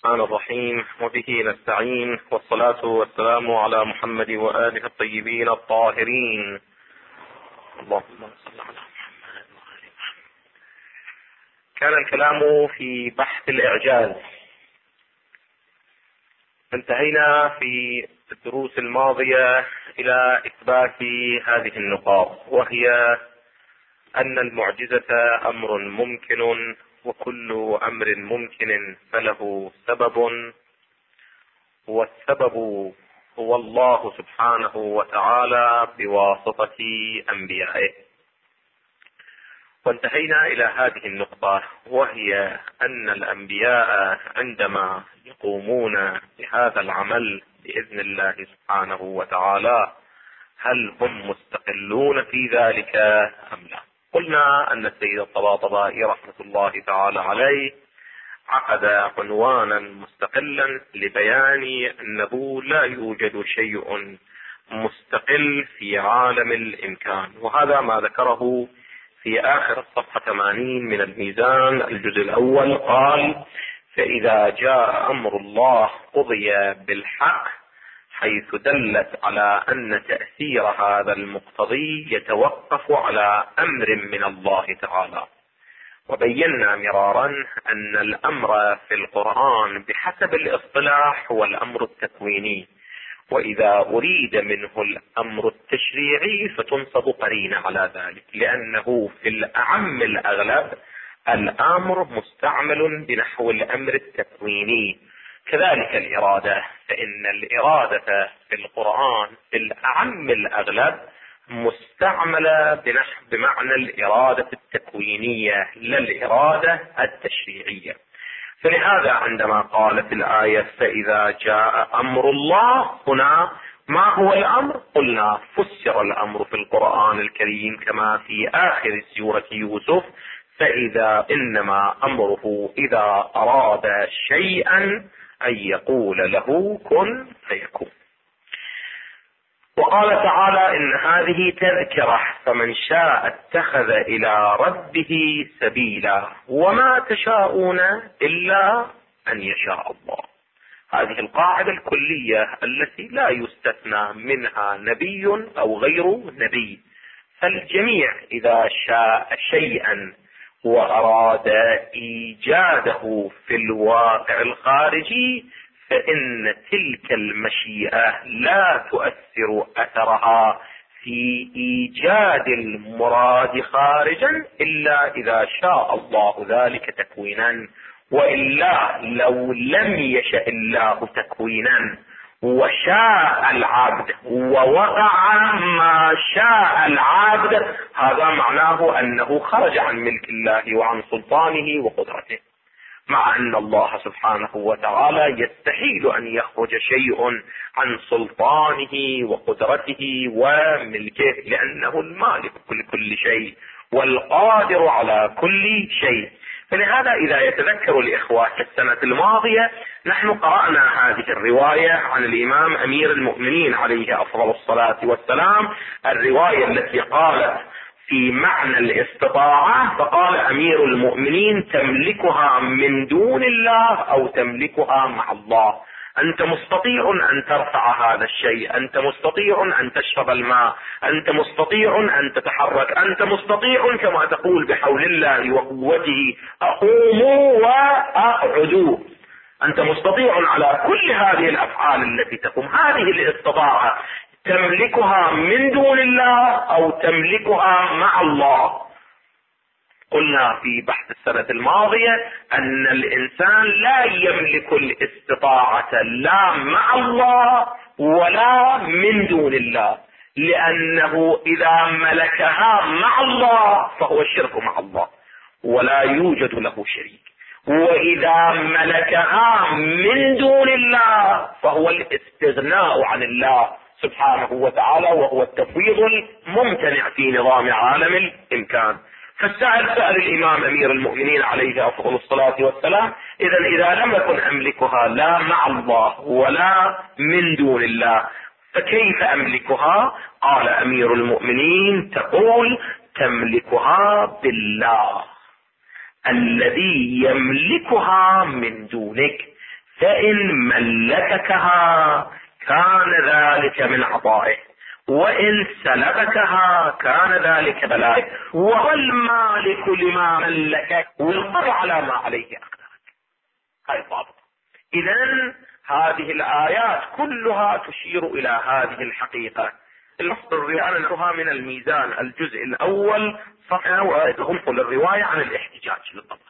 الرحمن الرحيم، وبه نستعين، والصلاة والسلام على محمد وآله الطيبين الطاهرين. اللهم صل على محمد وآل محمد. كان الكلام في بحث الإعجاز. انتهينا في الدروس الماضية إلى إثبات هذه النقاط، وهي أن المعجزة أمر ممكن، وكل أمر ممكن فله سبب، والسبب هو الله سبحانه وتعالى بواسطة أنبيائه. وانتهينا إلى هذه النقطة، وهي أن الأنبياء عندما يقومون بهذا العمل بإذن الله سبحانه وتعالى هل هم مستقلون في ذلك أم لا؟ قلنا أن السيد الطباطبائي رحمة الله تعالى عليه عقد عنوانا مستقلا لبيان أنه لا يوجد شيء مستقل في عالم الإمكان، وهذا ما ذكره في آخر الصفحة 80 من الميزان الجزء الأول. قال: فإذا جاء أمر الله قضي بالحق، حيث دلت على أن تأثير هذا المقتضي يتوقف على أمر من الله تعالى. وبينا مرارا أن الأمر في القرآن بحسب الاصطلاح هو الأمر التكويني، وإذا أريد منه الأمر التشريعي فتنصب قرينة على ذلك، لأنه في الأعم الأغلب الأمر مستعمل بنحو الأمر التكويني. كذلك الإرادة، فإن الإرادة في القرآن في الأعم الأغلب مستعملة بمعنى الإرادة التكوينية لا الإرادة التشريعية. فلهذا عندما قالت الآية فإذا جاء أمر الله، هنا ما هو الأمر؟ قلنا فسر الأمر في القرآن الكريم كما في آخر سورة يوسف: فإذا إنما أمره إذا أراد شيئا أن يقول له كن فيكون. وقال تعالى: إن هذه تذكرة فمن شاء اتخذ إلى ربه سبيلا وما تشاءون إلا أن يشاء الله. هذه القاعدة الكلية التي لا يستثنى منها نبي أو غير نبي، فالجميع إذا شاء شيئا وأراد إيجاده في الواقع الخارجي فإن تلك المشيئة لا تؤثر أثرها في إيجاد المراد خارجا إلا إذا شاء الله ذلك تكوينا، وإلا لو لم يشأ الله تكوينا وشاء العبد ووقع ما شاء العبد، هذا معناه أنه خرج عن ملك الله وعن سلطانه وقدرته، مع أن الله سبحانه وتعالى يستحيل أن يخرج شيء عن سلطانه وقدرته وملكه، لأنه المالك كل شيء والقادر على كل شيء. فلهذا إذا يتذكر الإخوة في السنة الماضية نحن قرأنا هذه الرواية عن الإمام أمير المؤمنين عليه أفضل الصلاة والسلام، الرواية التي قالت في معنى الاستطاعة، فقال أمير المؤمنين: تملكها من دون الله أو تملكها مع الله. أنت مستطيع أن ترفع هذا الشيء، أنت مستطيع أن تشرب الماء، أنت مستطيع أن تتحرك، أنت مستطيع كما تقول بحول الله وقوته أقوموا وأقعدوا، أنت مستطيع على كل هذه الأفعال التي تقوم. هذه الاستطاعة تملكها من دون الله أو تملكها مع الله. قلنا في بحث السنة الماضية أن الإنسان لا يملك الاستطاعة لا مع الله ولا من دون الله، لأنه إذا ملكها مع الله فهو الشرك مع الله ولا يوجد له شريك، وإذا ملكها من دون الله فهو الاستغناء عن الله سبحانه وتعالى، وهو التفويض الممتنع في نظام عالم الإمكان. فالسائل سأل الإمام أمير المؤمنين عليه أفضل الصلاة والسلام: إذا لم أكن أملكها لا مع الله ولا من دون الله فكيف أملكها؟ قال أمير المؤمنين: تقول تملكها بالله الذي يملكها من دونك، فإن ملككها كان ذلك من عطائه، وإن سلبكها كان ذلك بلائه، وهو المالك لما ملكك والقدر على ما عليه أقدرك. هاي الضابط. إذن هذه الآيات كلها تشير إلى هذه الحقيقة. المصدر أنها من الميزان الجزء الأول صفحة وتنقل الرواية عن الاحتجاج للطبري.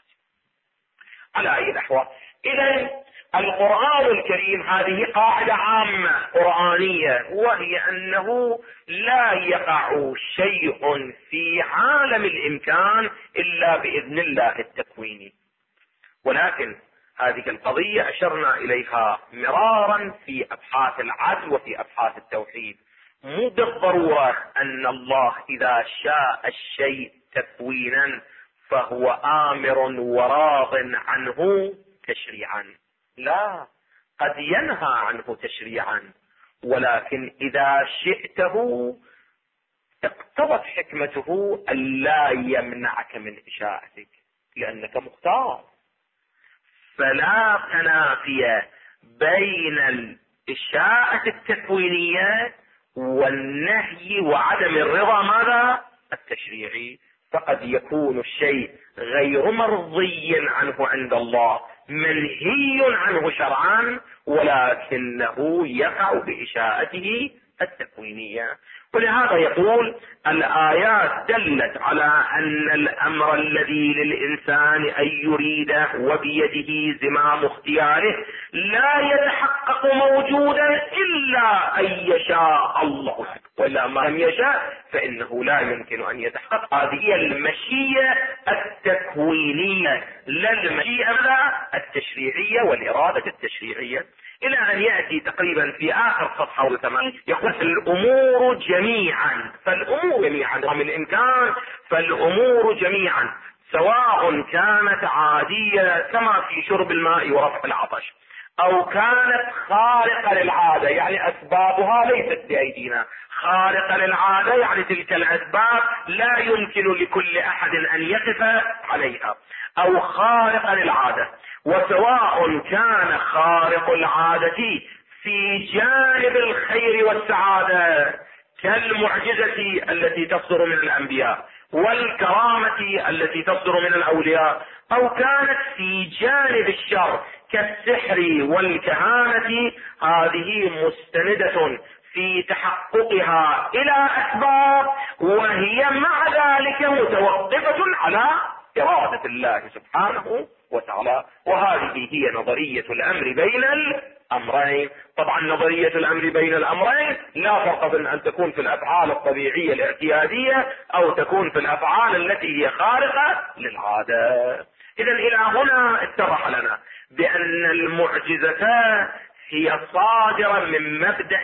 على أي الأحوال، إذن القرآن الكريم هذه قاعدة عامة قرآنية، وهي أنه لا يقع شيء في عالم الإمكان إلا بإذن الله التكويني. ولكن هذه القضية أشرنا إليها مرارا في أبحاث العدل وفي أبحاث التوحيد. مو بالضرورة أن الله إذا شاء الشيء تكوينا فهو آمر وراض عنه تشريعا، لا، قد ينهى عنه تشريعا، ولكن إذا شئته اقتضت حكمته ألا يمنعك من إشاءتك لأنك مختار. فلا تنافي بين الإشاءة التكوينية والنهي وعدم الرضا ماذا؟ التشريعي. فقد يكون الشيء غير مرضي عنه عند الله، منهي عنه شرعا، ولكنه يقع بإشاءته التكوينية. ولهذا يقول الآيات دلت على أن الأمر الذي للإنسان أن يريده وبيده زمام اختياره لا يتحقق موجودا إلا أن يشاء الله، وإلا ما لم يشاء فإنه لا يمكن أن يتحقق. هذه هي المشيئة التكوينية، لا المشيئة التشريعية والإرادة التشريعية. إلى أن يأتي تقريبا في آخر صفحة والثمان يقول الأمور جميعا، فالأمور جميعا من الإمكان، فالأمور جميعا سواء كانت عادية كما في شرب الماء ورفع العطش، أو كانت خارقة للعادة يعني أسبابها ليست بأيدينا، خارقة للعادة يعني تلك الأسباب لا يمكن لكل أحد أن يقف عليها، أو خارقة للعادة. وسواء كان خارق العادة في جانب الخير والسعادة كالمعجزة التي تصدر من الأنبياء والكرامة التي تصدر من الأولياء، أو كانت في جانب الشر كالسحر والكهانة، هذه مستندة في تحققها إلى أسباب، وهي مع ذلك متوقفة على إرادة الله سبحانه وتعالى. وهذه هي نظرية الأمر بين الأمرين. طبعا نظرية الأمر بين الأمرين لا فرق بين أن تكون في الأفعال الطبيعية الاعتيادية أو تكون في الأفعال التي هي خارقة للعادة. إذا إلى هنا اتضح لنا بأن المعجزة هي صادرة من مبدأ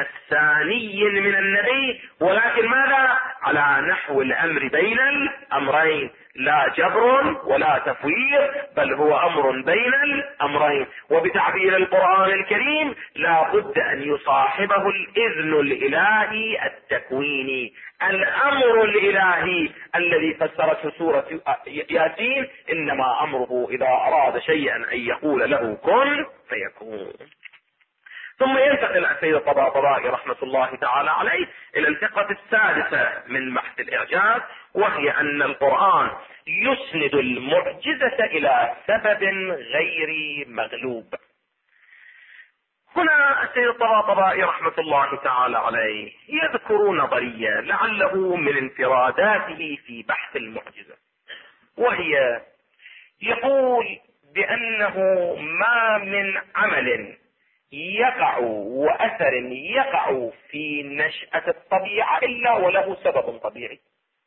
نفساني من النبي، ولكن ماذا؟ على نحو الأمر بين الأمرين، لا جبر ولا تفويض، بل هو أمر بين الأمرين. وبتعبير القرآن الكريم لا بد أن يصاحبه الإذن الإلهي التكويني، الأمر الإلهي الذي فسرته سورة ياسين، إنما أمره إذا أراد شيئا أن يقول له كن فيكون. ثم ينتقل السيد الطباطبائي رحمة الله تعالى عليه إلى الفقرة السادسة من بحث الإعجاز، وهي أن القرآن يسند المعجزة إلى سبب غير مغلوب. هنا السيد الطباطبائي رحمة الله تعالى عليه يذكر نظرية لعله من انفراداته في بحث المعجزة، وهي يقول بأنه ما من عمل يقع وأثر يقع في نشأة الطبيعة إلا وله سبب طبيعي.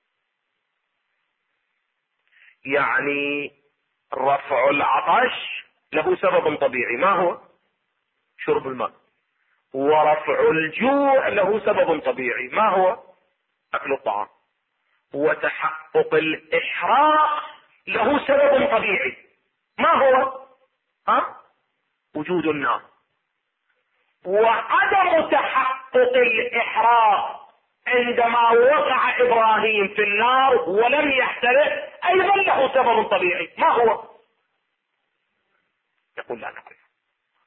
يعني رفع العطش له سبب طبيعي، ما هو؟ شرب الماء. ورفع الجوع له سبب طبيعي، ما هو؟ أكل الطعام. وتحقق الإحراق له سبب طبيعي، ما هو؟ وجود النار. وعدم تحقق الإحراق عندما وقع إبراهيم في النار ولم يحترق أيضا له سبب طبيعي، ما هو؟ يقول لا نعرف.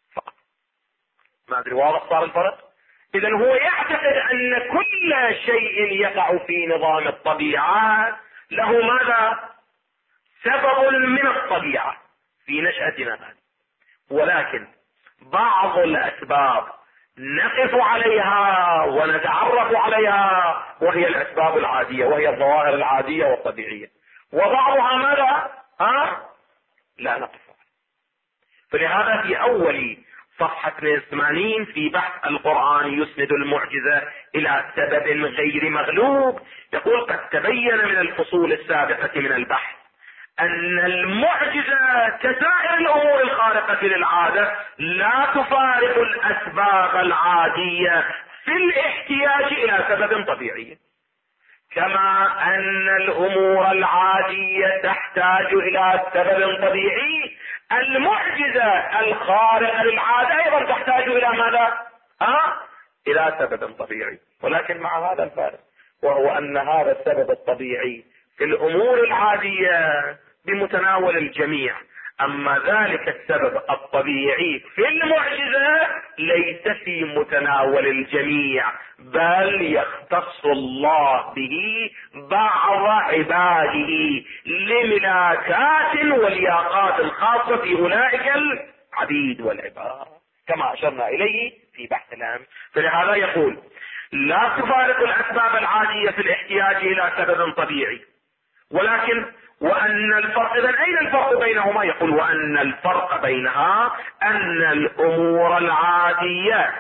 ما ادري واضح صار الفرق؟ اذا هو يعتقد ان كل شيء يقع في نظام الطبيعة له ماذا؟ سبب من الطبيعة في نشأتنا هذه، ولكن بعض الاسباب نقف عليها ونتعرف عليها وهي الاسباب العادية، وهي الظواهر العادية والطبيعية، وبعضها ماذا؟ لا نقف عليها. فلهذا في اول صفحة 82 في بحث القرآن يسند المعجزة الى سبب غير مغلوب، يقول: قد تبين من الفصول السابقة من البحث ان المعجزة كسائر الامور الخارقة للعادة لا تفارق الاسباب العادية في الاحتياج الى سبب طبيعي، كما ان الامور العادية تحتاج الى سبب طبيعي، المعجزة الخارقة للعادة ايضا تحتاج الى ماذا؟ الى سبب طبيعي، ولكن مع هذا الفارق، وهو ان هذا السبب الطبيعي في الامور العادية بمتناول الجميع، اما ذلك السبب الطبيعي في المعجزة ليس في متناول الجميع، بل يختص الله به بعض عباده لملاكات ولياقات خاصة في اولئك العبيد والعباد، كما اشرنا اليه في بحث الامس. فلهذا يقول: لا تفارق الاسباب العادية في الاحتياج الى سبب طبيعي، ولكن وان الفرق، اذا اين الفرق بينهما؟ يقول: وان الفرق بينها ان الامور العادية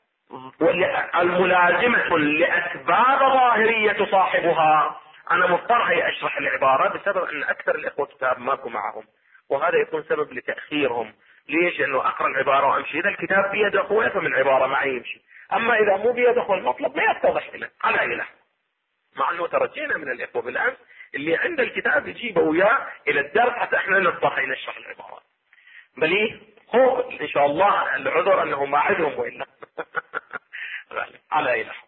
الملازمة لاسباب ظاهرية تصاحبها. انا مضطر هي اشرح العبارة بسبب ان اكثر الاخوة كتاب ماكو معهم، وهذا يكون سبب لتأخيرهم. ليش؟ انه اقرأ العبارة وامشي، اذا الكتاب بيد اخوه يفهم العبارة معي يمشي، اما اذا مو بيد اخوه المطلب ما يتضح له على اي لحظة. مع انه ترجينا من الاخوة بالامس اللي عند الكتاب يجيبه وياه الى الدرس حتى احنا نضطر نشرح العبارات. بل هو ان شاء الله العذر انه ما عندهم والا على اي لحظة.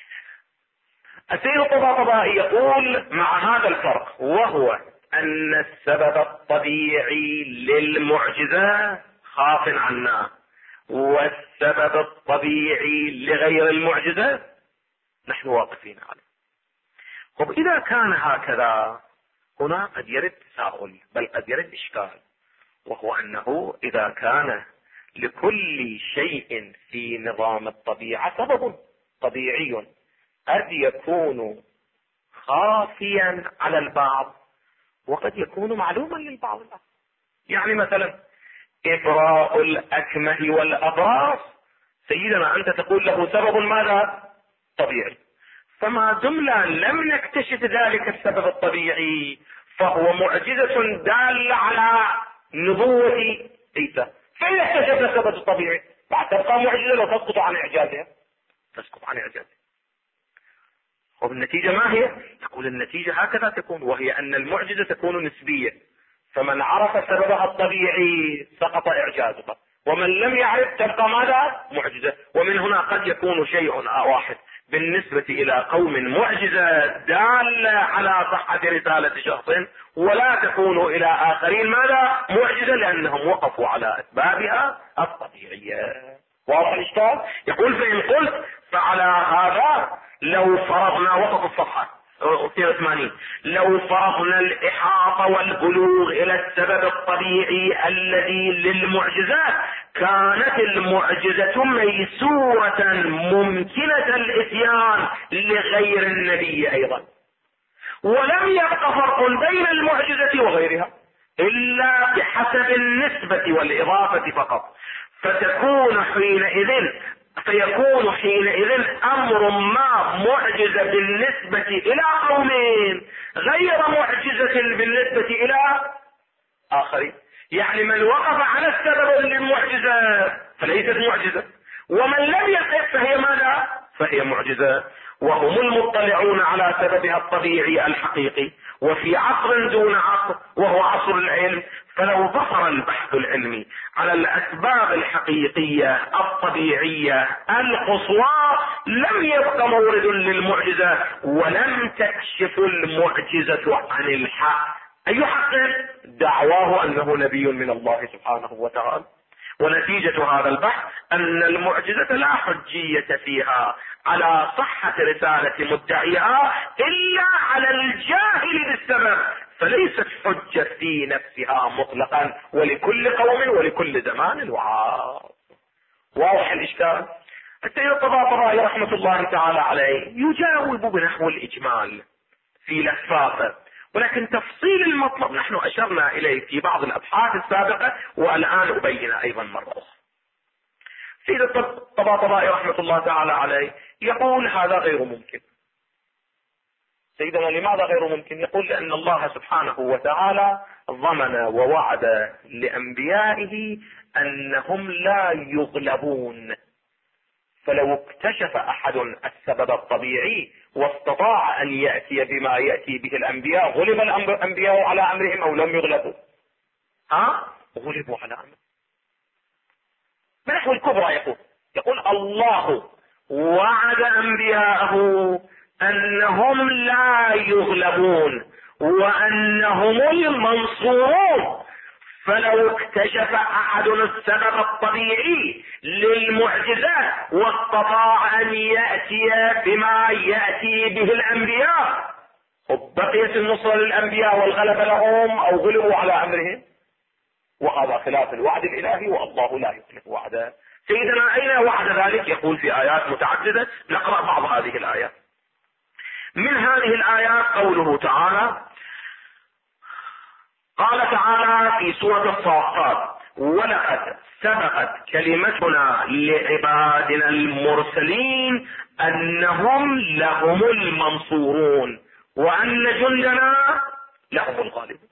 السيد الطباطبائي يقول: مع هذا الفرق، وهو ان السبب الطبيعي للمعجزة خاف عنا، والسبب الطبيعي لغير المعجزة نحن واقفين عليه. طب اذا كان هكذا هنا قد يرد تساؤل، بل قد يرد اشكال، وهو انه اذا كان لكل شيء في نظام الطبيعة سبب طبيعي قد يكون خافيا على البعض وقد يكون معلوما للبعض. يعني مثلا إبراء الأكمه والأبراص، سيدنا أنت تقول له سبب ماذا؟ طبيعي، فما دمنا لم نكتشف ذلك السبب الطبيعي فهو معجزة دالة على نبوة عيسى. فإذا اكتشفنا السبب الطبيعي بعد تبقى معجزة لو تسقط عن إعجازها، تسقط عن إعجازها. وبالنتيجة ما هي؟ تقول النتيجة هكذا تكون، وهي أن المعجزة تكون نسبية، فمن عرف سببها الطبيعي سقط إعجازها، ومن لم يعرف تبقى ماذا؟ معجزة. ومن هنا قد يكون شيء واحد بالنسبة إلى قوم معجزة دالة على صحة رسالة شخص، ولا تكون إلى آخرين ماذا؟ معجزة، لأنهم وقفوا على أسبابها الطبيعية. واضح الإشكال؟ يقول: فإن قلت فعلى هذا لو فرضنا، وسط الصفحة 82، لو فرضنا الإحاطة والبلوغ إلى السبب الطبيعي الذي للمعجزات كانت المعجزة ميسورة ممكنة الإتيان لغير النبي أيضا، ولم يبق فرق بين المعجزة وغيرها إلا بحسب النسبة والإضافة فقط، فيكون حينئذ أمر ما معجزة بالنسبة إلى قومين غير معجزة بالنسبة إلى آخرين. يعني من وقف على السبب للمعجزة فليست معجزة، ومن لم يقف فهي ماذا؟ فهي معجزة، وهم المطلعون على سببها الطبيعي الحقيقي، وفي عصر دون عصر وهو عصر العلم. فلو ظهر البحث العلمي على الأسباب الحقيقية الطبيعية القصوى لم يبق مورد للمعجزة، ولم تكشف المعجزة عن الحق. أي حق؟ دعواه أنه نبي من الله سبحانه وتعالى. ونتيجة هذا البحث أن المعجزة لا حجية فيها على صحة رسالة مدعيها إلا على الجاهل بالسبب، فليست حجة في نفسها مطلقا، ولكل قوم ولكل زمان وعصر. واضح الإشكال؟ السيد الطباطبائي رحمة الله تعالى عليه يجاوب بنحو الإجمال في لفافة، ولكن تفصيل المطلب نحن أشرنا إليه في بعض الأبحاث السابقة، والآن أبينه أيضا مرة أخرى. السيد الطباطبائي رحمة الله تعالى عليه يقول هذا غير ممكن. سيدنا لماذا غير ممكن؟ يقول لأن الله سبحانه وتعالى ضمن ووعد لأنبيائه أنهم لا يغلبون، فلو اكتشف أحد السبب الطبيعي واستطاع أن يأتي بما يأتي به الأنبياء، غلب الأنبياء على أمرهم أو لم يغلبوا؟ غلبوا على أمرهم. بنحو الكبرى يقول الله وعد أنبياءه أنهم لا يغلبون وأنهم المنصورون، فلو اكتشف أحد السبب الطبيعي للمعجزة واستطاع أن يأتي بما يأتي به الأنبياء، بقيت النصرة للأنبياء والغلبة لهم أو غلبوا على أمرهم، وهذا خلاف الوعد الإلهي، والله لا يخلف وعده. سيدنا أين وعد ذلك؟ يقول في آيات متعددة، نقرأ بعض هذه الآيات. من هذه الآيات قوله تعالى، قال تعالى في سورة الصافات: ولقد سبقت كلمتنا لعبادنا المرسلين أنهم لهم المنصورون وأن جندنا لهم الغالبون.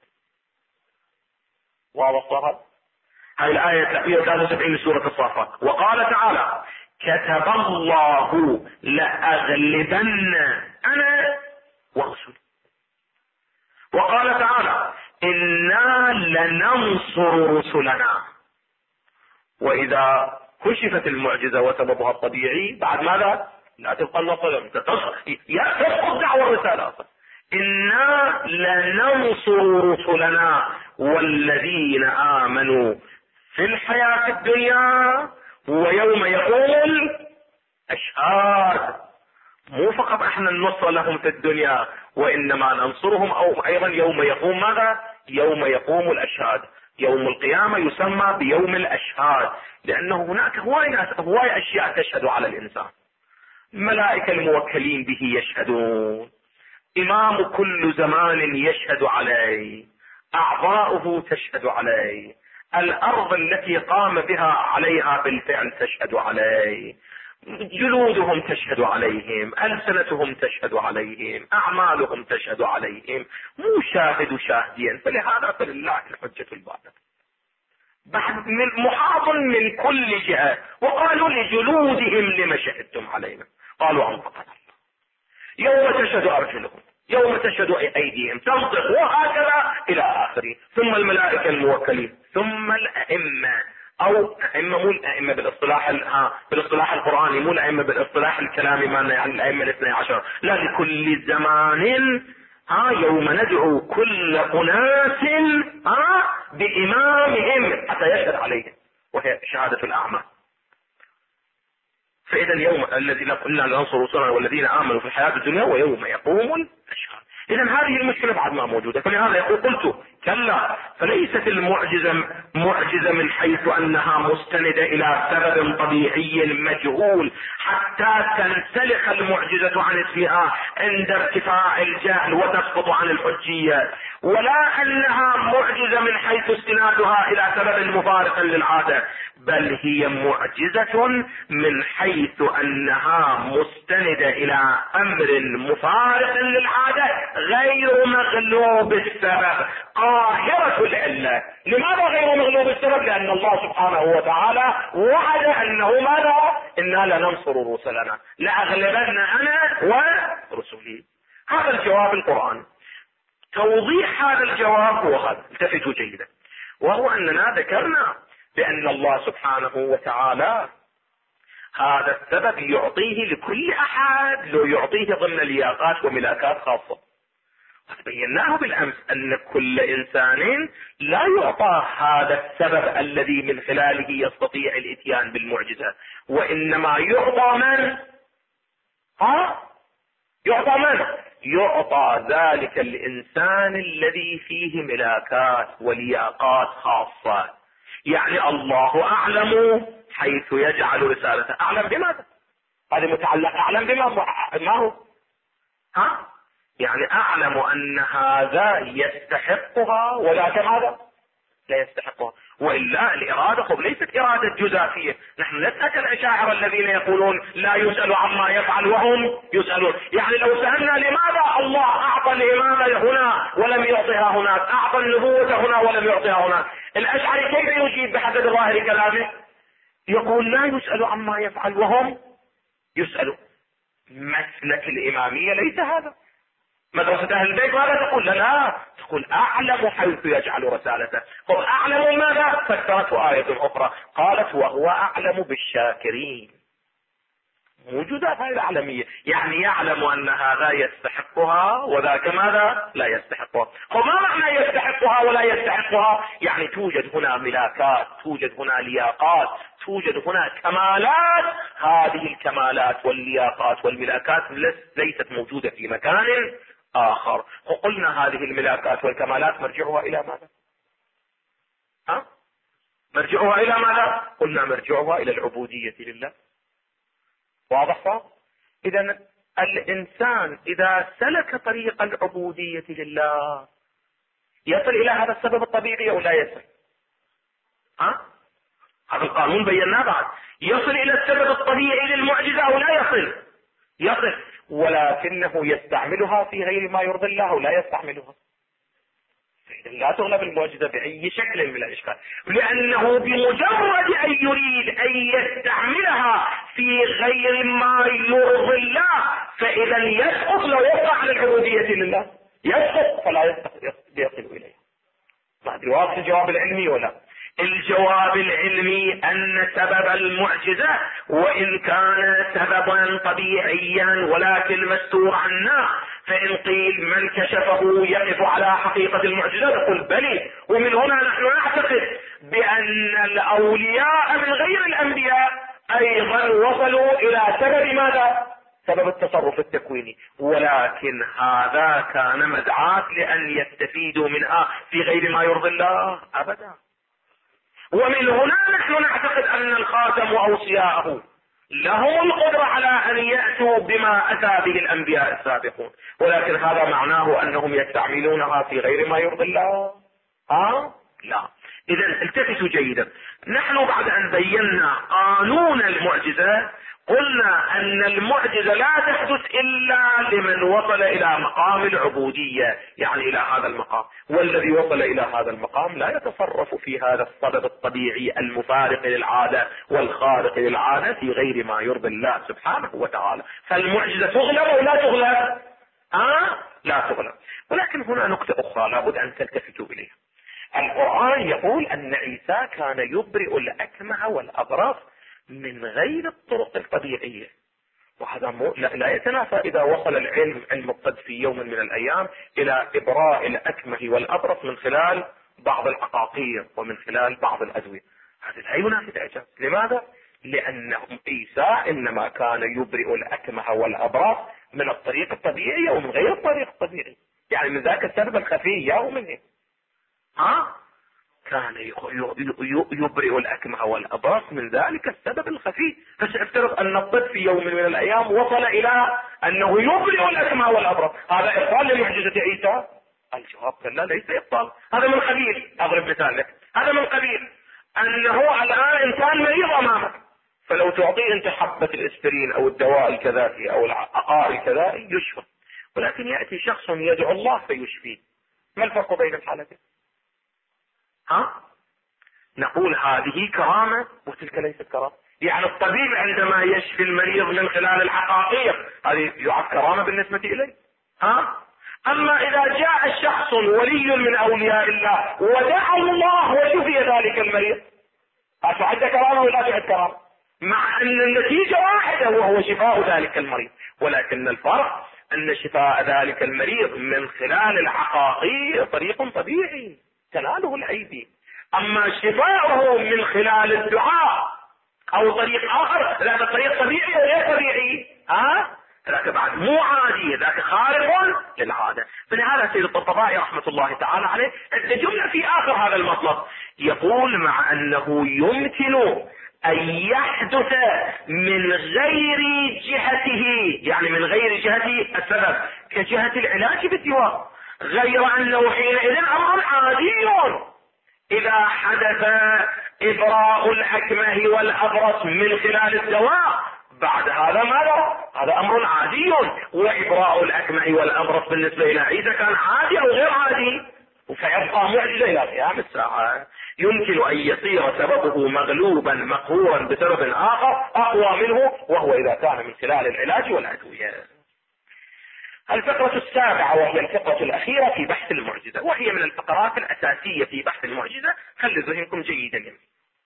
واضح؟ هذه الآية 173 من سورة الصافات. وقال تعالى: كتب الله لأغلبن أنا ورسلي. وقال تعالى: إنا لننصر رسلنا. وإذا كشفت المعجزة وسببها الطبيعي بعد ماذا؟ لا تبقى النصر، تسقط دعوة الرسالة. إنا لننصر رسلنا والذين آمنوا في الحياة الدنيا ويوم يقوم الأشهاد. مو فقط احنا النصر لهم في الدنيا، وإنما ننصرهم أو أيضا يوم يقوم ماذا؟ يوم يقوم الأشهاد. يوم القيامة يسمى بيوم الأشهاد، لأنه هناك هواية أشياء تشهد على الإنسان. الملائكة الموكلين به يشهدون، إمام كل زمان يشهد عليه، أعضاؤه تشهد عليه، الأرض التي قام بها عليها بالفعل تشهد عليه، جلودهم تشهد عليهم، ألسنتهم تشهد عليهم، أعمالهم تشهد عليهم، مو شاهد شاهدين. فلهذا فلله الحجة البالغة بعد من محاط من كل جهة. وقالوا لجلودهم لما شهدتم علينا؟ قالوا أنطقنا الله. يوم تشهد أرجلهم، يوم تشهد أيديهم، تنطق، وهكذا إلى آخره. ثم الملائكة الموكلين، ثم الأئمة، أو أئمة مو الأئمة بالاصطلاح القرآني، مو الأئمة بالاصطلاح الكلامي مالنا، يعني الأئمة 12، لا، لكل زمان يوم ندعو كل أناس بإمامهم حتى يشهد عليهم، وهي شهادة الأعمى. فإذا اليوم الذي قلنا لننصر رسلنا والذين آمنوا في الحياة الدنيا ويوم يقوم الأشهاد. إذا هذه المشكلة بعد ما موجودة. فلهذا قلت كلا، فليست المعجزة معجزة من حيث أنها مستندة إلى سبب طبيعي مجهول حتى تنسلخ المعجزة عن اسمها عند ارتفاع الجهل وتسقط عن الحجية، ولا أنها معجزة من حيث استنادها إلى سبب مفارق للعادة، بل هي معجزة من حيث أنها مستندة إلى أمر مفارق للعادة غير مغلوب السبب قاهرة العلة. لماذا غير مغلوب السبب؟ لأن الله سبحانه وتعالى وعد أنه ماذا؟ إنا لننصر رسلنا، لأغلبن أنا ورسلي. هذا الجواب القرآن. توضيح هذا الجواب هو هذا، التفتوا جيدا، وهو أننا ذكرنا بأن الله سبحانه وتعالى هذا السبب يعطيه لكل أحد، لو يعطيه ضمن لياقات وملاكات خاصة، بيناه بالامس ان كل انسان لا يعطى هذا السبب الذي من خلاله يستطيع الاتيان بالمعجزة، وانما يعطى من؟ يعطى من؟ يعطى ذلك الانسان الذي فيه ملاكات ولياقات خاصة. يعني الله اعلم حيث يجعل رسالته. اعلم بماذا؟ هذه متعلق اعلم بما ما هو؟ يعني اعلم ان هذا يستحقها وذاك ماذا؟ لا يستحقها. والا الاراده ليست اراده جزافيه. نحن لسنا كالاشاعره الذين يقولون لا يسأل عما يفعل وهم يسألون. يعني لو سألنا لماذا الله اعطى الامامه هنا ولم يعطيها هناك، اعطى النبوة هنا ولم يعطيها هناك، الاشعري كيف يجيب بحسب ظاهر كلامه؟ يقول لا يسأل عما يفعل وهم يسألون. مسلك الامامية ليس هذا. مدرسة اهل البيت ماذا تقول؟ لا تقول اعلم حيث يجعل رسالته. طب اعلم ماذا؟ فسرته آية اخرى قالت وهو اعلم بالشاكرين. موجودة هذه الأعلمية، يعني يعلم ان هذا يستحقها وذاك ماذا؟ لا يستحقها. وما معنى يستحقها ولا يستحقها؟ يعني توجد هنا ملاكات، توجد هنا لياقات، توجد هنا كمالات. هذه الكمالات واللياقات والملاكات ليست موجودة في مكان آخر. وقلنا هذه الملاكات والكمالات مرجعها إلى ماذا؟ مرجعها إلى ماذا؟ قلنا مرجعها إلى العبودية لله. واضح صار؟ إذا الإنسان إذا سلك طريق العبودية لله يصل إلى هذا السبب الطبيعي أو لا يصل؟ هذا القانون بيناه بعد. يصل إلى السبب الطبيعي للمعجزة أو لا يصل؟ يصل، ولكنه يستعملها في غير ما يرضي الله ولا يستعملها. لا تغلب المعجزة بأي شكل من الأشكال، لأنه بمجرد أن يريد أن يستعملها في غير ما يرضي الله فإذا يسقط. لو يقع على العبودية لله يسقط فلا يصل إليه. ما أدري واضح الجواب العلمي ولا؟ الجواب العلمي أن سبب المعجزة وإن كان سببا طبيعيا ولكن مستور عنا، فإن قيل من كشفه يقف على حقيقة المعجزة نقول بلي. ومن هنا نحن نعتقد بأن الأولياء من غير الأنبياء أيضا وصلوا إلى سبب ماذا؟ سبب التصرف التكويني، ولكن هذا كان مدعاة لأن يستفيدوا منها في غير ما يرضي الله أبدا. ومن هنا نحن نعتقد أن الخاتم وأوصياءه لهم القدرة على أن يأتوا بما أتى به الأنبياء السابقون، ولكن هذا معناه أنهم يستعملونها في غير ما يرضي الله؟ لا. إذا التفتوا جيدا. نحن بعد أن بينا قانون المعجزة قلنا أن المعجزة لا تحدث إلا لمن وصل إلى مقام العبودية، يعني إلى هذا المقام. والذي وصل إلى هذا المقام لا يتصرف في هذا السبب الطبيعي المفارق للعادة والخارق للعادة في غير ما يرضي الله سبحانه وتعالى. فالمعجزة تغلب أو لا تغلب؟ لا تغلب. ولكن هنا نقطة أخرى لابد أن تلتفتوا إليها. القرآن يقول أن عيسى كان يبرئ الأكمه والأبرص من غير الطرق الطبيعية، وهذا لا يتنافى إذا وصل العلم المقتد في يوم من الأيام إلى إبراء الأكمه والأبرص من خلال بعض العقاقير ومن خلال بعض الأدوية. هذا لا ينافي الإعجاز. لماذا؟ لأن عيسى إنما كان يبرئ الأكمه والأبرص من الطريق الطبيعي ومن غير الطريق الطبيعي، يعني من ذاك السبب الخفي يا ومنه. كان يبرئ الأكمه والأبرص من ذلك السبب الخفي. فسأفترض أن الطب في يوم من الأيام وصل إلى أنه يبرئ الأكمه والأبرص، هذا إبطال لمعجزة عيسى؟ الجواب كلا، ليس إبطال. هذا من قبيل، أضرب مثال لك، هذا من قبيل أنه الآن إنسان مريض أمامك، فلو تعطيه أنت حبة الإسبرين أو الدواء الكذائي أو العقار الكذائي يشفى، ولكن يأتي شخص يدعو الله فيشفيه. ما الفرق بين الحالتين؟ نقول هذه كرامة وتلك ليست كرامة. يعني الطبيب عندما يشفي المريض من خلال الحقائق هذه يعد كرامة بالنسبة إليه. أما إذا جاء الشخص ولي من أولياء الله ودعا الله وشفي ذلك المريض تعد كرامة ولا تعد كرامة؟ مع أن النتيجة واحدة وهو شفاء ذلك المريض، ولكن الفرق أن شفاء ذلك المريض من خلال العقاقير طريق طبيعي تناله الأيدي. أما شفاؤه من خلال الدعاء أو طريق آخر، ذاك طريق طبيعي وغير طبيعي، ذاك بعد مو عادي، ذاك خارق للعادة. فلهذا سيد الطبطبائي رحمة الله تعالى عليه عنده جملة في آخر هذا المطلب يقول: مع أنه يمكن أن يحدث من غير جهته، يعني من غير جهة السبب كجهة العلاج بالدواء، غير أنه حينئذ أمر عادي إذا حدث إبراء الأكمه والأبرص من خلال الدواء. بعد هذا ماذا؟ هذا أمر عادي. وإبراء الأكمه والأبرص بالنسبة إلى عيسى كان عادي أو غير عادي، فيبقى معجزة إلى قيام الساعة. يمكن أن يصير سببه مغلوبا مقهورا بسبب آخر أقوى منه، وهو إذا كان من خلال العلاج والأدوية. الفقرة السابعة وهي الفقرة الأخيرة في بحث المعجزة، وهي من الفقرات الأساسية في بحث المعجزة. خلي ذهنكم جيدا يعني.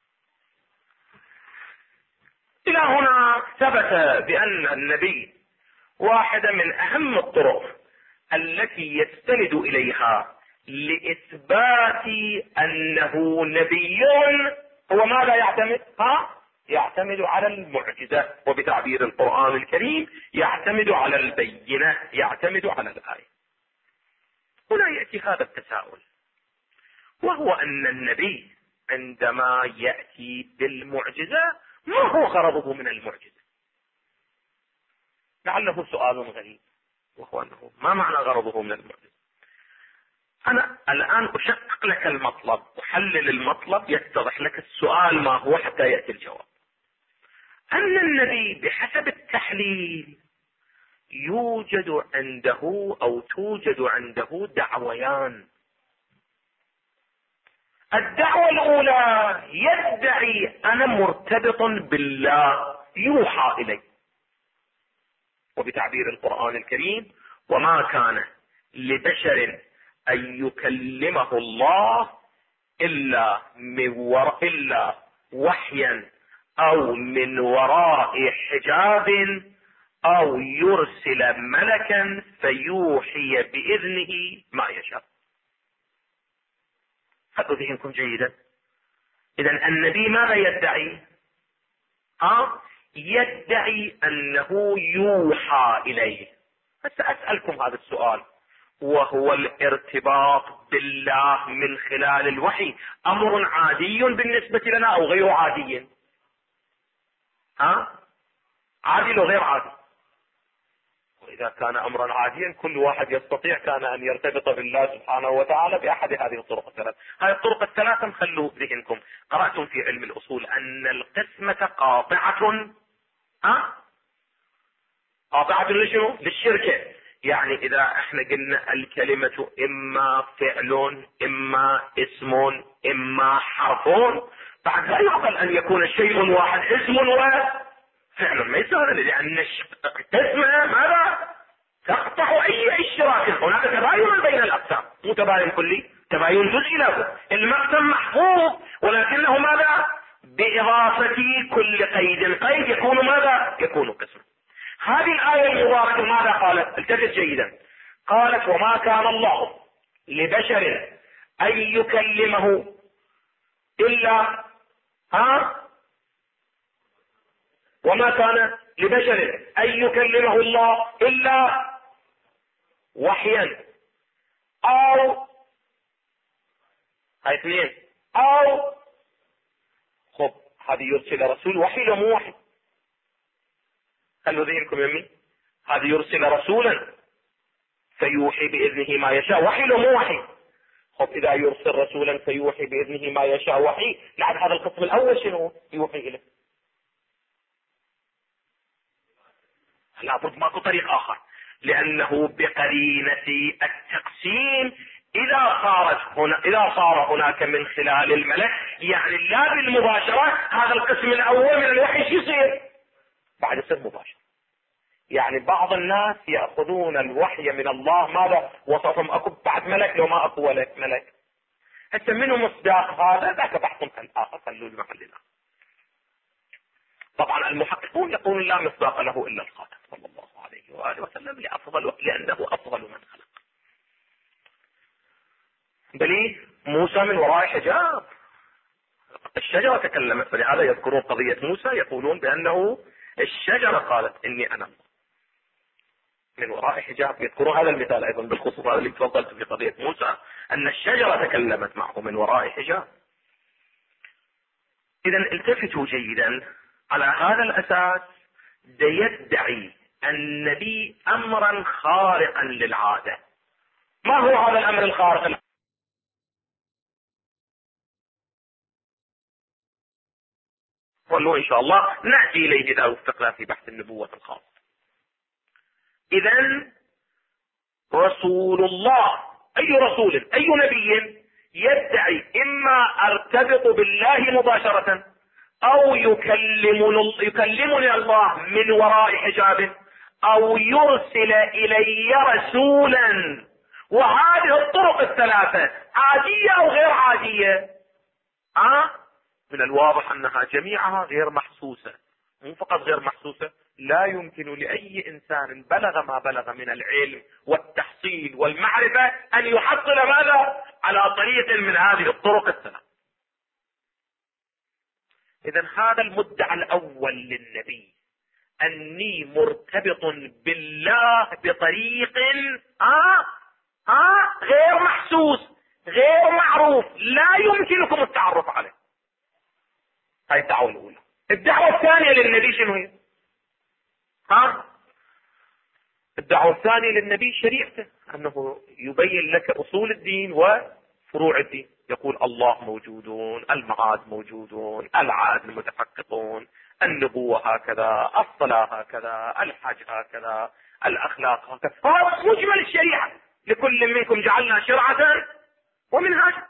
إلى هنا ثبت بأن النبي واحدة من أهم الطرق التي يستند إليها لإثبات أنه نبي هو ماذا يعتمد؟ يعتمد على المعجزة، وبتعبير القرآن الكريم يعتمد على البينة، يعتمد على الآية. هنا يأتي هذا التساؤل، وهو أن النبي عندما يأتي بالمعجزة ما هو غرضه من المعجزة؟ لعله سؤال غريب، وهو أنه ما معنى غرضه من المعجزة؟ أنا الآن أشقق لك المطلب، أحلل المطلب، يتضح لك السؤال ما هو حتى يأتي الجواب. أن النبي بحسب التحليل يوجد عنده أو توجد عنده دعويان. الدعوة الأولى يدعي أنا مرتبط بالله، يوحى إلي، وبتعبير القرآن الكريم: وما كان لبشر أن يكلمه الله إلا وحيا أو من وراء حجاب أو يرسل ملكا فيوحي بإذنه ما يشاء. خذوا ذهنكم جيدا. إذن النبي ماذا يدعي؟ يدعي أنه يوحى إليه. فسأسألكم هذا السؤال: وهو الارتباط بالله من خلال الوحي أمر عادي بالنسبة لنا أو غير عادي؟ عادي وغير عادي. وإذا كان أمرا عاديا كل واحد يستطيع كان أن يرتبط بالله سبحانه وتعالى بأحد هذه الطرق الثلاث. هذه الطرق الثلاثة خلوا ذهنكم، قرأتم في علم الأصول أن القسمة قاطعة قاطعة لشنو؟ للشركة. يعني إذا احنا قلنا الكلمة إما فعل إما اسم إما حرف، بعد لا يعقل أن يكون الشيء واحد اسم وفعل، ما يصير، لأن القسمة ماذا؟ تقطع أي اشتراك. هناك تباين بين الأقسام، مو تباين كلي، تباين جزئي له. المقسم محفوظ ولكنه ماذا؟ بإضافة كل قيد يكون ماذا؟ يكون قسم. هذه الآية المباركة ماذا قالت؟ التفت جيدا. قالت: وما كان الله لبشر أن يكلمه إلا وما كان لبشر أن يكلمه الله إلا وحيا أو اثنين أو هذه يرسل رسول. وحي لو مو وحي؟ خلوا ذهنكم يمين. هذه يرسل رسولا فيوحي بإذنه ما يشاء. وحي لو مو وحي؟ إذا يرسل رسولا فيوحي بإذنه ما يشاء وحي. لعل هذا القسم الأول شنو يوحي إليه؟ لابد ماكو طريق آخر، لأنه بقرينة التقسيم إذا صار هناك من خلال الملك، يعني لا بالمباشرة هذا القسم الأول من الوحي يصير بعد يصير مباشر. يعني بعض الناس يأخذون الوحي من الله ماذا؟ وصفهم أكو بعد ملك لو ما أكو ملك. حتى منه مصداق هذا ذاك بحث آخر، خلوه المحلنا. طبعا المحققون يقولون لا مصداق له إلا الخاتم صلى الله عليه وآله وسلم لأنه أفضل من خلق. بل موسى من وراء حجاب، الشجرة تكلمت، فلهذا يذكرون قضية موسى يقولون بأنه الشجرة قالت إني أنا الله من وراء حجاب. يذكرون هذا المثال أيضا بالخصوص هذا اللي تفضلت في قضية موسى، أن الشجرة تكلمت معه من وراء حجاب. إذا التفتوا جيدا، على هذا الأساس يدعي النبي أمرا خارقا للعادة. ما هو هذا الأمر الخارق؟ والله إن شاء الله نأتي إليه إذا وفقنا في بحث النبوة الخاصة. إذا رسول الله، أي رسول أي نبي يدعي إما أرتبط بالله مباشرة أو يكلمني الله من وراء حجاب أو يرسل إلي رسولا، وهذه الطرق الثلاثة عادية أو غير عادية؟ من الواضح أنها جميعها غير محسوسة. مو فقط غير محسوسة، لا يمكن لأي إنسان بلغ ما بلغ من العلم والتحصيل والمعرفة أن يحصل ماذا على طريق من هذه الطرق الثلاث. إذن هذا المدعى الأول للنبي، أني مرتبط بالله بطريق غير محسوس غير معروف، لا يمكنكم التعرف عليه. هاي الدعوة الأولى. الدعوة الثانية للنبي شنو هي؟ الدعوة الثانية للنبي شريعته، أنه يبين لك أصول الدين وفروع الدين. يقول الله موجودون، المعاد موجودون، العادل متحققون، النبوة هكذا، الصلاة هكذا، الحج هكذا، الأخلاق هكذا. هذا مجمل الشريعة، لكل منكم جعلنا شرعة ومنهاجا.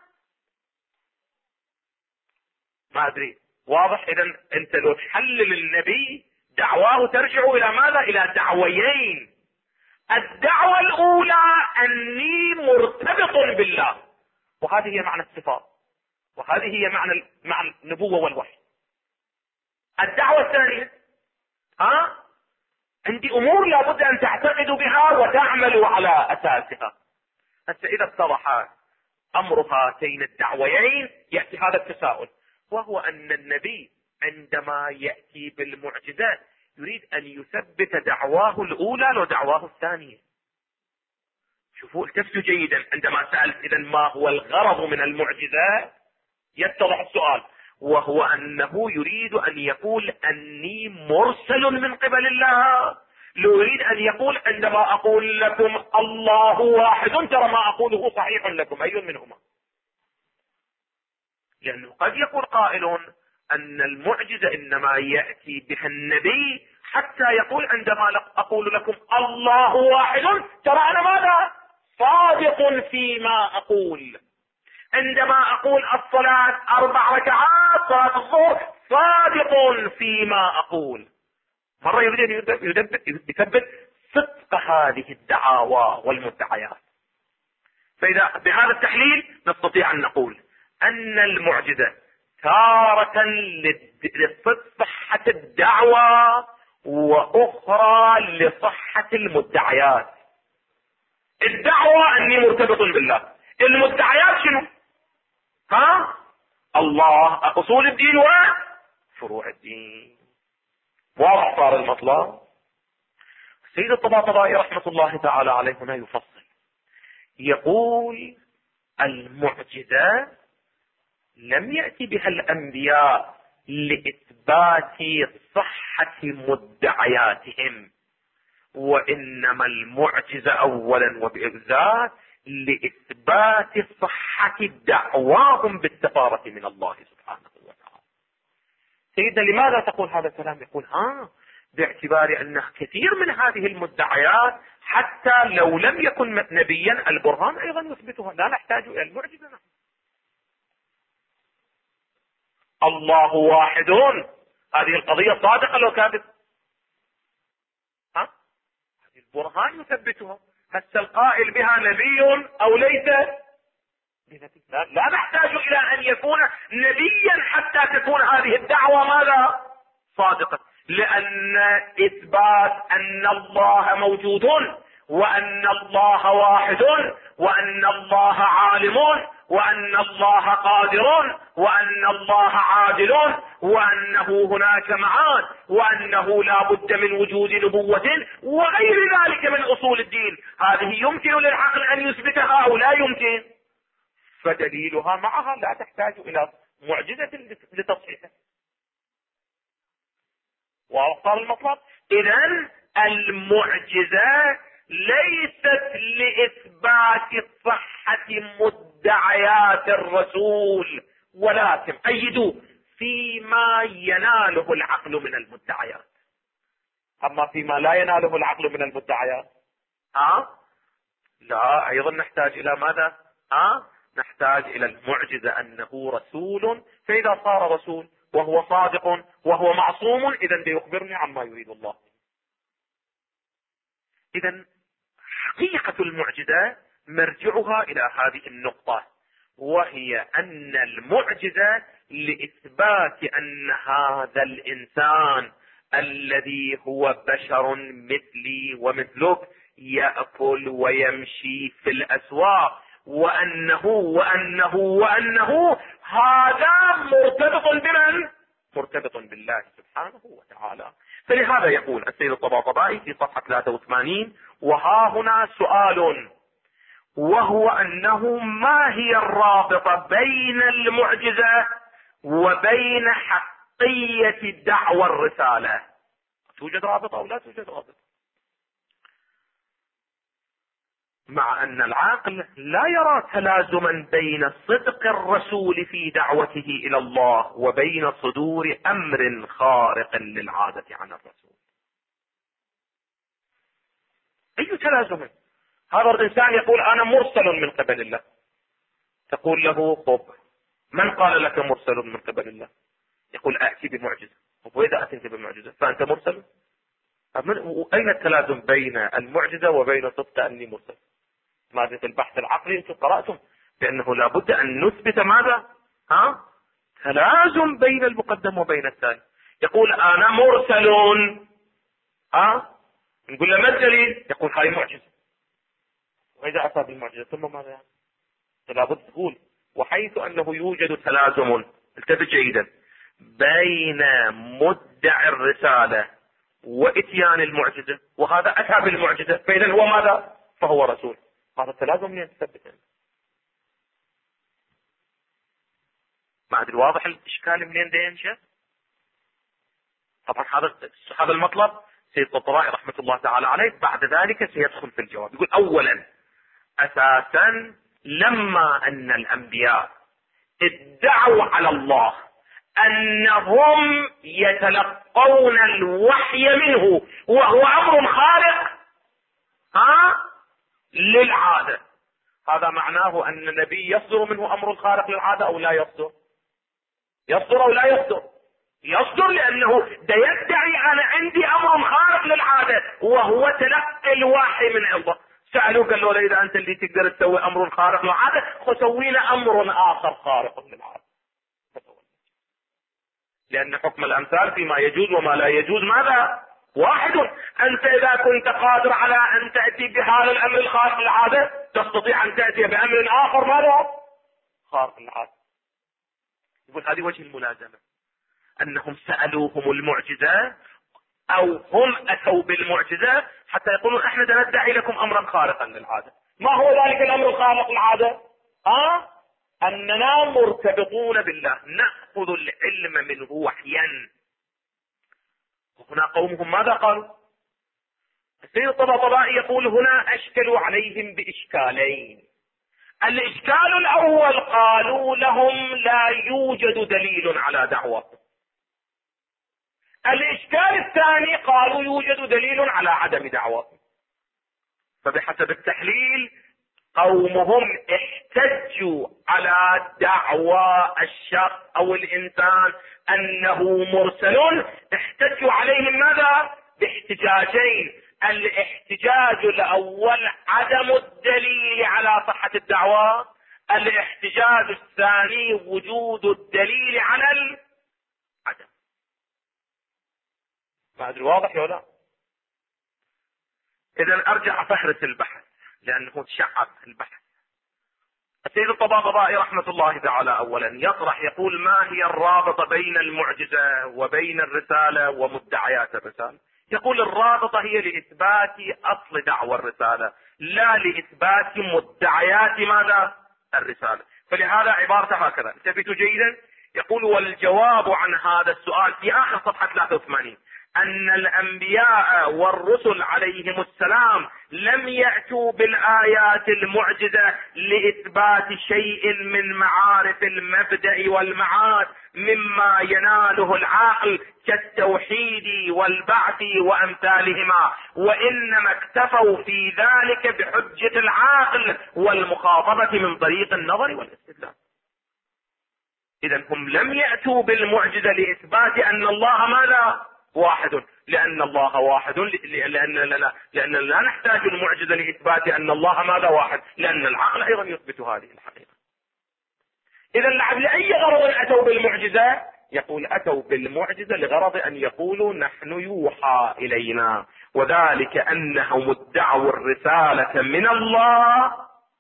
ما أدري واضح؟ إذا أنت لو تحلل النبي دعواه ترجع إلى ماذا؟ إلى دعويين. الدعوة الأولى أني مرتبط بالله، وهذه هي معنى الصفات، وهذه هي معنى النبوة والوحي. الدعوة الثانية عندي أمور لابد أن تعتقدوا بها وتعملوا على أساسها. حتى إذا اتضح أمر هاتين الدعويين يأتي هذا التساؤل، وهو أن النبي عندما يأتي بالمعجزات يريد أن يثبت دعواه الأولى ودعواه الثانية. شوفوا التفتوا جيدا، عندما سألت إذن ما هو الغرض من المعجزات يتضح السؤال، وهو أنه يريد أن يقول أني مرسل من قبل الله. لو يريد أن يقول عندما أقول لكم الله واحد، ترى ما أقوله صحيح لكم، أي منهما؟ لأنه قد يقول قائل أن المعجزة إنما يأتي بها النبي حتى يقول عندما أقول لكم الله واحد، ترى أنا ماذا؟ صادق فيما أقول. عندما أقول الصلاة 4 ركعات صلاة الظهر، صادق فيما أقول. مرة يريد أن يثبت صدق هذه الدعاوى والمدعيات. فإذا بهذا التحليل نستطيع أن نقول أن المعجزة تارة لصحة الدعوة وأخرى لصحة المدعيات. الدعوة أني مرتبط بالله، المدعيات شنو؟ الله، أصول الدين وفروع الدين. واضح صار المطلب؟ سيد الطباطبائي رحمة الله تعالى عليه هنا يفصل، يقول المعجزات لم يأتي بها الأنبياء لإثبات صحة مدعياتهم، وإنما المعجزة أولا وبإبذات لإثبات صحة دعواهم بالسفارة من الله سبحانه وتعالى. سيدنا لماذا تقول هذا الكلام؟ يقول باعتبار أن كثير من هذه المدعيات حتى لو لم يكن نبيا البرهان أيضا يثبتها، لا نحتاج إلى المعجزة. الله واحد، هذه القضية صادقة لو كاذب؟ هذه البرهان يثبتها. هسه القائل بها نبي أو ليس بنبي، لا نحتاج إلى أن يكون نبيا حتى تكون هذه الدعوة ماذا؟ صادقة. لأن إثبات أن الله موجود وأن الله واحد وأن الله عالم وأن الله قادر وأن الله عادل وأنه هناك معاد وأنه لا بد من وجود نبوة وغير ذلك من أصول الدين، هذه يمكن للعقل أن يثبتها أو لا يمكن، فدليلها معها لا تحتاج إلى معجزة لتصحيحها. واضح المطلب؟ إذن المعجزة ليست لإثبات صحة مدعيات الرسول، ولكن أيدوا فيما يناله العقل من المدعيات. أما فيما لا يناله العقل من المدعيات لا، أيضا نحتاج إلى ماذا؟ نحتاج إلى المعجزة أنه رسول، فإذا صار رسول وهو صادق وهو معصوم إذا ليخبرني عما يريد الله. إذا حقيقة المعجزة مرجعها إلى هذه النقطة، وهي أن المعجزة لإثبات أن هذا الإنسان الذي هو بشر مثلي ومثلك يأكل ويمشي في الأسواق وأنه هذا مرتبط بمن؟ مرتبط بالله سبحانه وتعالى. فلهذا يقول السيد الطباطبائي في صفحة 83: وها هنا سؤال، وهو أنه ما هي الرابطة بين المعجزة وبين حقية دعوى الرسالة؟ توجد رابطة أو لا توجد رابطة؟ مع أن العقل لا يرى تلازما بين صدق الرسول في دعوته إلى الله وبين صدور أمر خارق للعادة عن الرسول. أي تلازم؟ هذا الإنسان يقول أنا مرسل من قبل الله، تقول له طب من قال لك مرسل من قبل الله؟ يقول أأتي بمعجزة. وإذا أتيت بمعجزة فأنت مرسل؟ أين التلازم بين المعجزة وبين صدق أني مرسل؟ ماذا في البحث العقلي أنتم قرأتم بأنه لابد أن نثبت ماذا؟ تلازم بين المقدم وبين الثاني. يقول أنا مرسل، نقول له ما الدليل؟ يقول هاي معجزة. وإذا أتى بالمعجزة ثم ماذا يعني؟ لابد تقول وحيث أنه يوجد تلازم، انتبه جيدا، بين مدعي الرسالة وإتيان المعجزة، وهذا أتى بالمعجزة، فإذا هو ماذا؟ فهو رسول. هذا التلازم من يثبت. ما أدري واضح الإشكال منين ده ينشأ؟ طبعا هذا المطلب سيد الطباطبائي رحمة الله تعالى عليه بعد ذلك سيدخل في الجواب. يقول أولا أساسا لما أن الأنبياء ادعوا على الله أنهم يتلقون الوحي منه وهو أمر خارق للعادة، هذا معناه أن النبي يصدر منه أمر خارق للعادة أو لا يصدر؟ يصدر أو لا يصدر؟ يصدر، لأنه ده يدعي أنا عندي أمر خارق للعادة وهو تلقي الوحي من الله. سألوك قالوا له إذا أنت اللي تقدر تسوي أمر خارق للعادة فسوينا أمر آخر خارق للعادة، لأن حكم الأمثال فيما يجوز وما لا يجوز ماذا؟ واحد. أنت إذا كنت قادر على أن تأتي بهذا الأمر الخارق للعادة تستطيع أن تأتي بأمر آخر ماذا؟ خارق للعادة. يقول هذه وجه الملازمة، أنهم سألوهم المعجزة أو هم أتوا بالمعجزة حتى يقولون احنا ندعي لكم أمرا خارقا للعادة. ما هو ذلك الأمر الخارق للعادة؟ أننا مرتبطون بالله، نأخذ العلم منه وحيا. وهنا قومهم ماذا قالوا؟ السيد الطباطبائي يقول هنا أشكلوا عليهم بإشكالين. الإشكال الأول قالوا لهم لا يوجد دليل على دعوة. الإشكال الثاني قالوا يوجد دليل على عدم دعوة. فبحسب التحليل قومهم احتجوا على دعوى الشخص أو الإنسان أنه مرسل، احتجوا عليهم ماذا؟ باحتجاجين. الاحتجاج الأول عدم الدليل على صحة الدعوة، الاحتجاج الثاني وجود الدليل على العدم. ما ادري واضح ولا لا. اذا ارجع افهرس البحث لانه تشعب البحث. السيد الطباطبائي رحمة الله تعالى اولا يطرح يقول ما هي الرابطة بين المعجزة وبين الرسالة ومدعيات الرسالة؟ يقول الرابطة هي لإثبات أصل دعوى الرسالة لا لإثبات مدعيات ماذا؟ الرسالة. فلهذا عبارته هكذا، انتبهتوا جيدا. يقول والجواب عن هذا السؤال في آخر صفحة 83 أن الأنبياء والرسل عليهم السلام لم يأتوا بالآيات المعجزة لإثبات شيء من معارف المبدأ والمعاد مما يناله العقل كالتوحيد والبعث وأمثالهما، وإنما اكتفوا في ذلك بحجة العقل والمخاطبة من طريق النظر والاستدلال. إذن هم لم يأتوا بالمعجزة لإثبات أن الله ماذا؟ واحد، لأن الله واحد، لأن لا نحتاج المعجزة لإثبات أن الله ماذا؟ واحد، لأن العقل أيضا يثبت هذه الحقيقة. إذا لأي غرض أتوا بالمعجزة؟ يقول أتوا بالمعجزة لغرض أن يقولوا نحن يوحى إلينا، وذلك أنهم ادعوا الرسالة من الله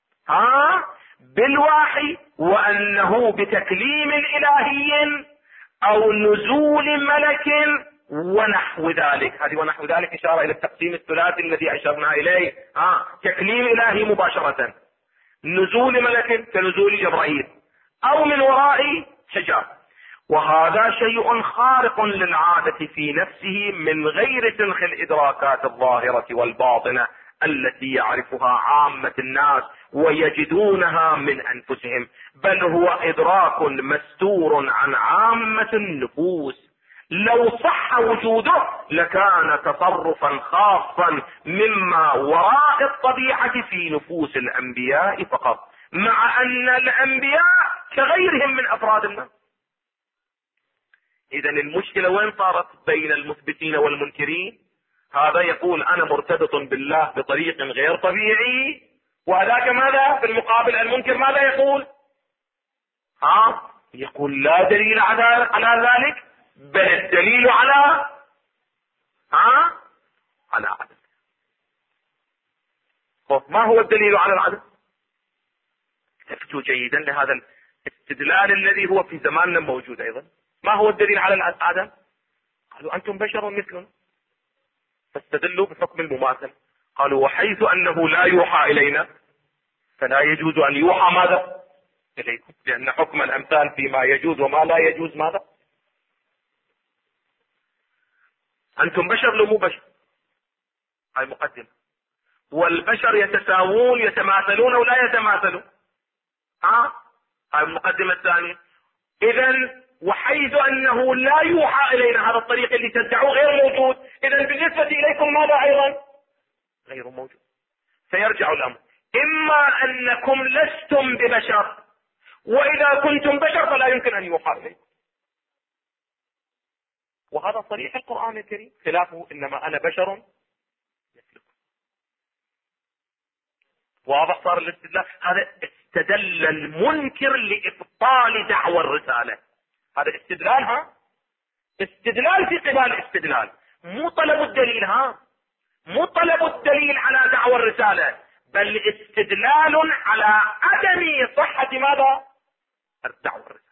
بالوحي، وأنه بتكليم إلهي أو نزول ملك ونحو ذلك. هذه ونحو ذلك إشارة إلى التقسيم الثلاثي الذي أشرنا إليه. تكليم إلهي مباشرة، نزول ملك كنزول جبرائيل، أو من وراء حجاب. وهذا شيء خارق للعادة في نفسه من غير سنخ الإدراكات الظاهرة والباطنة التي يعرفها عامة الناس ويجدونها من أنفسهم، بل هو إدراك مستور عن عامة النفوس. لو صح وجوده لكان تصرفا خاصا مما وراء الطبيعة في نفوس الأنبياء فقط، مع أن الأنبياء كغيرهم من أفراد الناس. إذن المشكلة وين صارت؟ بين المثبتين والمنكرين. هذا يقول أنا مرتبط بالله بطريق غير طبيعي، وهذاك ماذا؟ في المقابل المنكر ماذا يقول؟ يقول لا دليل على ذلك، بل الدليل على عدم. ما هو الدليل على العدم؟ التفتوا جيدا لهذا الاستدلال الذي هو في زماننا موجود أيضا. ما هو الدليل على العدم؟ قالوا أنتم بشر مثلنا فاستدلوا بحكم المماثل. قالوا وحيث أنه لا يوحى إلينا فلا يجوز أن يوحى ماذا؟ إليكم، لأن حكم الأمثال فيما يجوز وما لا يجوز ماذا؟ أنتم بشر لو مو بشر، هاي مقدمة. والبشر يتساوون يتماثلون ولا يتماثلون، هاي المقدمة الثانية. إذن وحيث أنه لا يوحى إلينا، هذا الطريق اللي تدعوه غير موجود، إذن بالنسبة إليكم ماذا أيضا؟ غير موجود. فيرجع الأمر إما أنكم لستم ببشر، وإذا كنتم بشر فلا يمكن أن يوحى إليكم. وهذا صريح القرآن الكريم، خلافه إنما أنا بشر مثلكم. واضح صار الاستدلال. هذا استدل المنكر لإبطال دعوى الرسالة. هذا استدلال، استدلال في قبال استدلال، مو طلب الدليل، مو طلب الدليل على دعوى الرسالة، بل استدلال على عدم صحة ماذا؟ الدعوى الرسالة.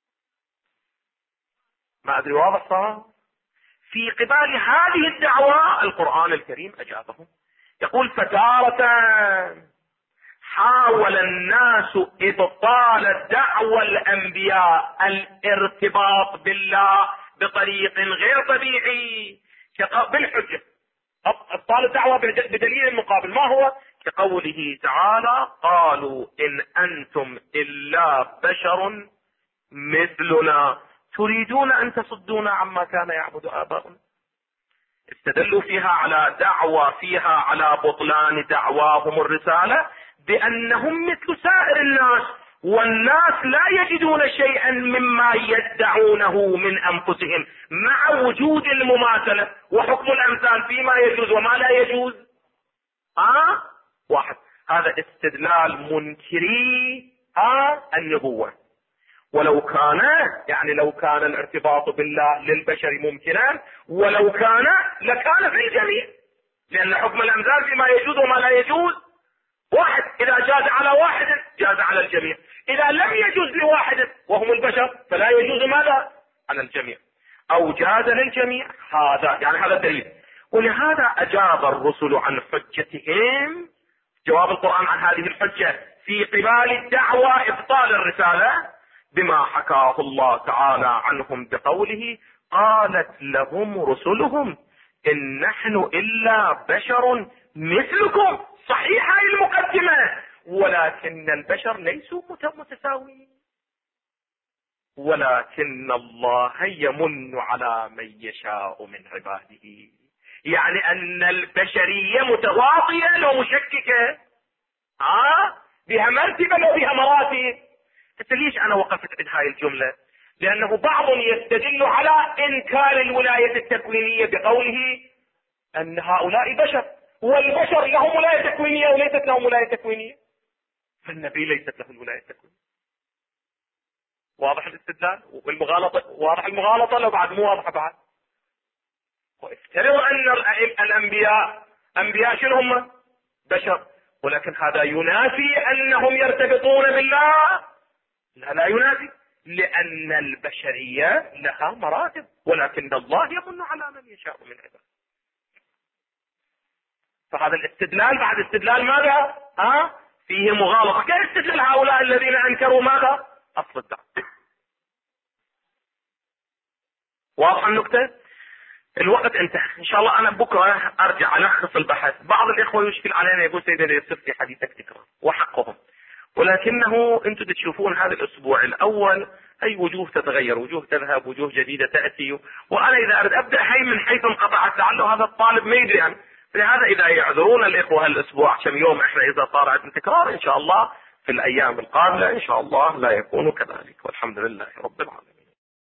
ما أدري واضح صار؟ في قبال هذه الدعوة القرآن الكريم أجابهم. يقول فتارة حاول الناس إبطال دعوى الأنبياء الارتباط بالله بطريق غير طبيعي بالحجة، ابطال الدعوة بدليل مقابل. ما هو؟ كقوله تعالى قالوا إن أنتم إلا بشر مثلنا تريدون أن تصدونا عما كان يعبد آباؤنا. استدلوا فيها على دعوى فيها على بطلان دعواهم الرسالة بأنهم مثل سائر الناس، والناس لا يجدون شيئا مما يدعونه من أنفسهم، مع وجود المماثلة وحكم الأمثال فيما يجوز وما لا يجوز واحد. هذا استدلال منكري النبوة. ولو كان يعني لو كان الارتباط بالله للبشر ممكنا ولو كان لكان في الجميع، لأن حكم الأمثال فيما يجوز وما لا يجوز واحد، إذا جاز على واحد جاز على الجميع، إذا لم يجوز لواحد وهم البشر فلا يجوز ماذا؟ على الجميع، أو جاز للجميع. هذا يعني هذا الدليل. ولهذا أجاب الرسل عن حجتهم، جواب القرآن عن هذه الحجة في قبال الدعوى إبطال الرسالة، بما حكاه الله تعالى عنهم بقوله: قالت لهم رسلهم إن نحن إلا بشر مثلكم. صحيحة المقدمة، ولكن البشر ليسوا متساويين، ولكن الله يمن على من يشاء من عباده. يعني أن البشرية متواطية ومشككة، بها مرتبة وبها مراتب. ليش أنا وقفت عند هاي الجملة؟ لأنه بعض يستدل على إنكار الولاية التكوينية بقوله أن هؤلاء بشر، والبشر لهم ولاية تكوينية وليست لهم ولاية تكوينية، فالنبي ليست له الولاية التكوينية. واضح الاستدلال والمغالطة؟ واضح المغالطة لو بعد مو واضحة بعد. وافترض أن أنبياء شنو هم؟ بشر، ولكن هذا ينافي أنهم يرتبطون بالله؟ لا ينافي، لأن البشرية لها مراتب، ولكن الله يمن على من يشاء من عباده. فهذا الاستدلال بعد استدلال ماذا؟ فيه مغالطة. كيف استدلال هؤلاء الذين أنكروا ماذا؟ أصل الدعوة. واضح النكتة؟ الوقت انتهى، ان شاء الله انا بكره ارجع الخص البحث. بعض الاخوه يشكل علينا يقول سيدنا يصير في حديثك تكرار، وحقهم، ولكنه انتم تشوفون هذا الاسبوع الاول اي وجوه تتغير، وجوه تذهب، وجوه جديده تاتي، وانا اذا اريد ابدا من حيث انقطعت لعله هذا الطالب ما يدري يعني. لهذا اذا يعذرون الاخوه هالاسبوع كم يوم احنا اذا صار عندنا تكرار ان شاء الله في الايام القادمه ان شاء الله لا يكون كذلك، والحمد لله رب العالمين.